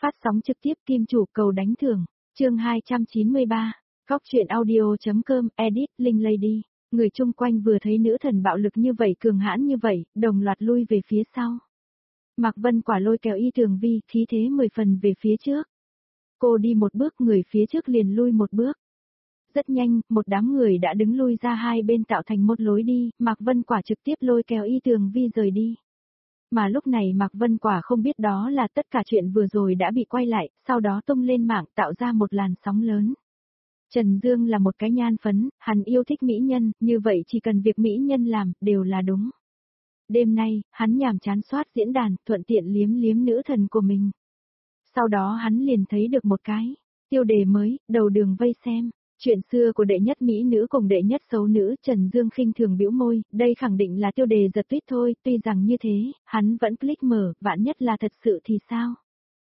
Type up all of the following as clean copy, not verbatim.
Phát sóng trực tiếp Kim Chủ cầu đánh thưởng, chương 293, Góc truyện audio.com, edit, Linh Lady. Người chung quanh vừa thấy nữ thần bạo lực như vậy, cường hãn như vậy, đồng loạt lui về phía sau. Mạc Vân Quả lôi kéo Y Tường Vi, khí thế 10 phần về phía trước. Cô đi một bước, người phía trước liền lui một bước. Rất nhanh, một đám người đã đứng lui ra hai bên tạo thành một lối đi, Mạc Vân Quả trực tiếp lôi kéo Y Tường Vi rời đi. Mà lúc này Mạc Vân Quả không biết đó là tất cả chuyện vừa rồi đã bị quay lại, sau đó tung lên mạng tạo ra một làn sóng lớn. Trần Dương là một cái nhan phấn, hắn yêu thích mỹ nhân, như vậy chỉ cần việc mỹ nhân làm, đều là đúng. Đêm nay, hắn nhàm chán soát diễn đàn, thuận tiện liếm liếm nữ thần của mình. Sau đó hắn liền thấy được một cái tiêu đề mới, đầu đường vây xem. Chuyện xưa của đệ nhất mỹ nữ cùng đệ nhất xấu nữ, Trần Dương khinh thường bĩu môi, đây khẳng định là tiêu đề giật tít thôi, tuy rằng như thế, hắn vẫn click mở, vạn nhất là thật sự thì sao?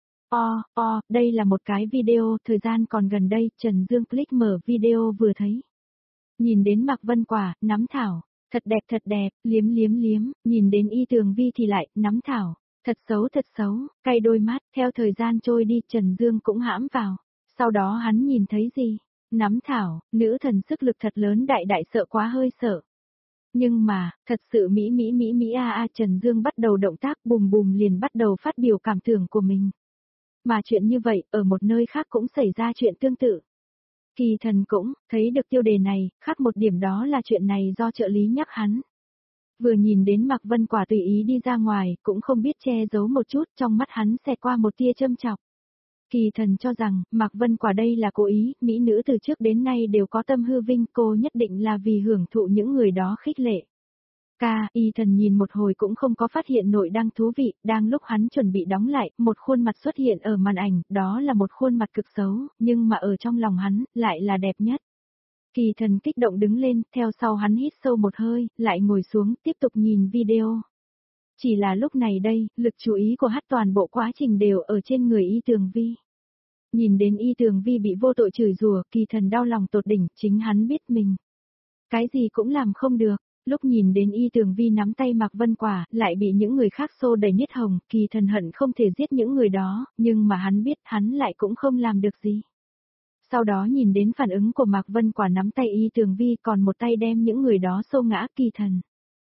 Đây là một cái video, thời gian còn gần đây, Trần Dương click mở video vừa thấy. Nhìn đến Mạc Vân Quả, nắm thảo, thật đẹp, liếm, nhìn đến Y Tường Vi thì lại, nắm thảo, thật xấu, cay đôi mắt, theo thời gian trôi đi, Trần Dương cũng hãm vào. Sau đó hắn nhìn thấy gì? Nắm thảo, nữ thần sức lực thật lớn, đại sợ quá, hơi sợ. Nhưng mà, thật sự mỹ, Trần Dương bắt đầu động tác, bùm liền bắt đầu phát biểu cảm tưởng của mình. Mà chuyện như vậy, ở một nơi khác cũng xảy ra chuyện tương tự. Kỳ Thần cũng thấy được tiêu đề này, khác một điểm đó là chuyện này do trợ lý nhắc hắn. Vừa nhìn đến Mạc Vân Quả tùy ý đi ra ngoài, cũng không biết che giấu một chút, trong mắt hắn xẹt qua một tia châm chọc. Kỳ Thần cho rằng, Mạc Vân Quả đây là cố ý, mỹ nữ từ trước đến nay đều có tâm hư vinh, cô nhất định là vì hưởng thụ những người đó khích lệ. Y Thần nhìn một hồi cũng không có phát hiện nội đang thú vị, đang lúc hắn chuẩn bị đóng lại, một khuôn mặt xuất hiện ở màn ảnh, đó là một khuôn mặt cực xấu, nhưng mà ở trong lòng hắn, lại là đẹp nhất. Kỳ Thần kích động đứng lên, theo sau hắn hít sâu một hơi, lại ngồi xuống, tiếp tục nhìn video. Chỉ là lúc này đây, lực chú ý của hắn toàn bộ quá trình đều ở trên người Y Tường Vi. Nhìn đến Y Tường Vi bị vô tội chửi rủa, Kỳ Thần đau lòng tột đỉnh, chính hắn biết mình cái gì cũng làm không được. Lúc nhìn đến Y Tường Vi nắm tay Mạc Vân Quả, lại bị những người khác xô đầy niết hồng, Kỳ Thần hận không thể giết những người đó, nhưng mà hắn biết hắn lại cũng không làm được gì. Sau đó nhìn đến phản ứng của Mạc Vân Quả nắm tay Y Tường Vi, còn một tay đem những người đó xô ngã, Kỳ Thần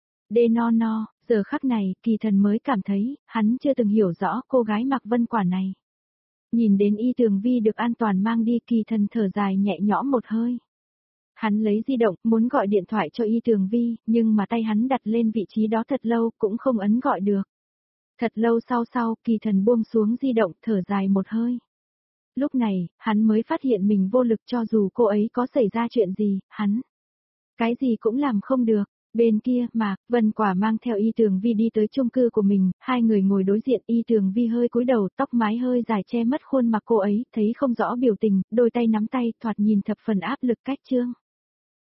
giờ khắc này, Kỳ Thần mới cảm thấy, hắn chưa từng hiểu rõ cô gái Mạc Vân Quả này. Nhìn đến Y Tường Vi được an toàn mang đi, Kỳ Thần thở dài nhẹ nhõm một hơi. Hắn lấy di động, muốn gọi điện thoại cho Y Tường Vi, nhưng mà tay hắn đặt lên vị trí đó thật lâu, cũng không ấn gọi được. Thật lâu sau, Kỳ Thần buông xuống di động, thở dài một hơi. Lúc này, hắn mới phát hiện mình vô lực, cho dù cô ấy có xảy ra chuyện gì, hắn cái gì cũng làm không được. Bên kia, Mạc Vân Quả mang theo Y Tường Vi đi tới chung cư của mình, hai người ngồi đối diện, Y Tường Vi hơi cúi đầu, tóc mái hơi dài che mất khuôn mặt cô ấy, thấy không rõ biểu tình, đôi tay nắm tay, thoạt nhìn thập phần áp lực cách chương.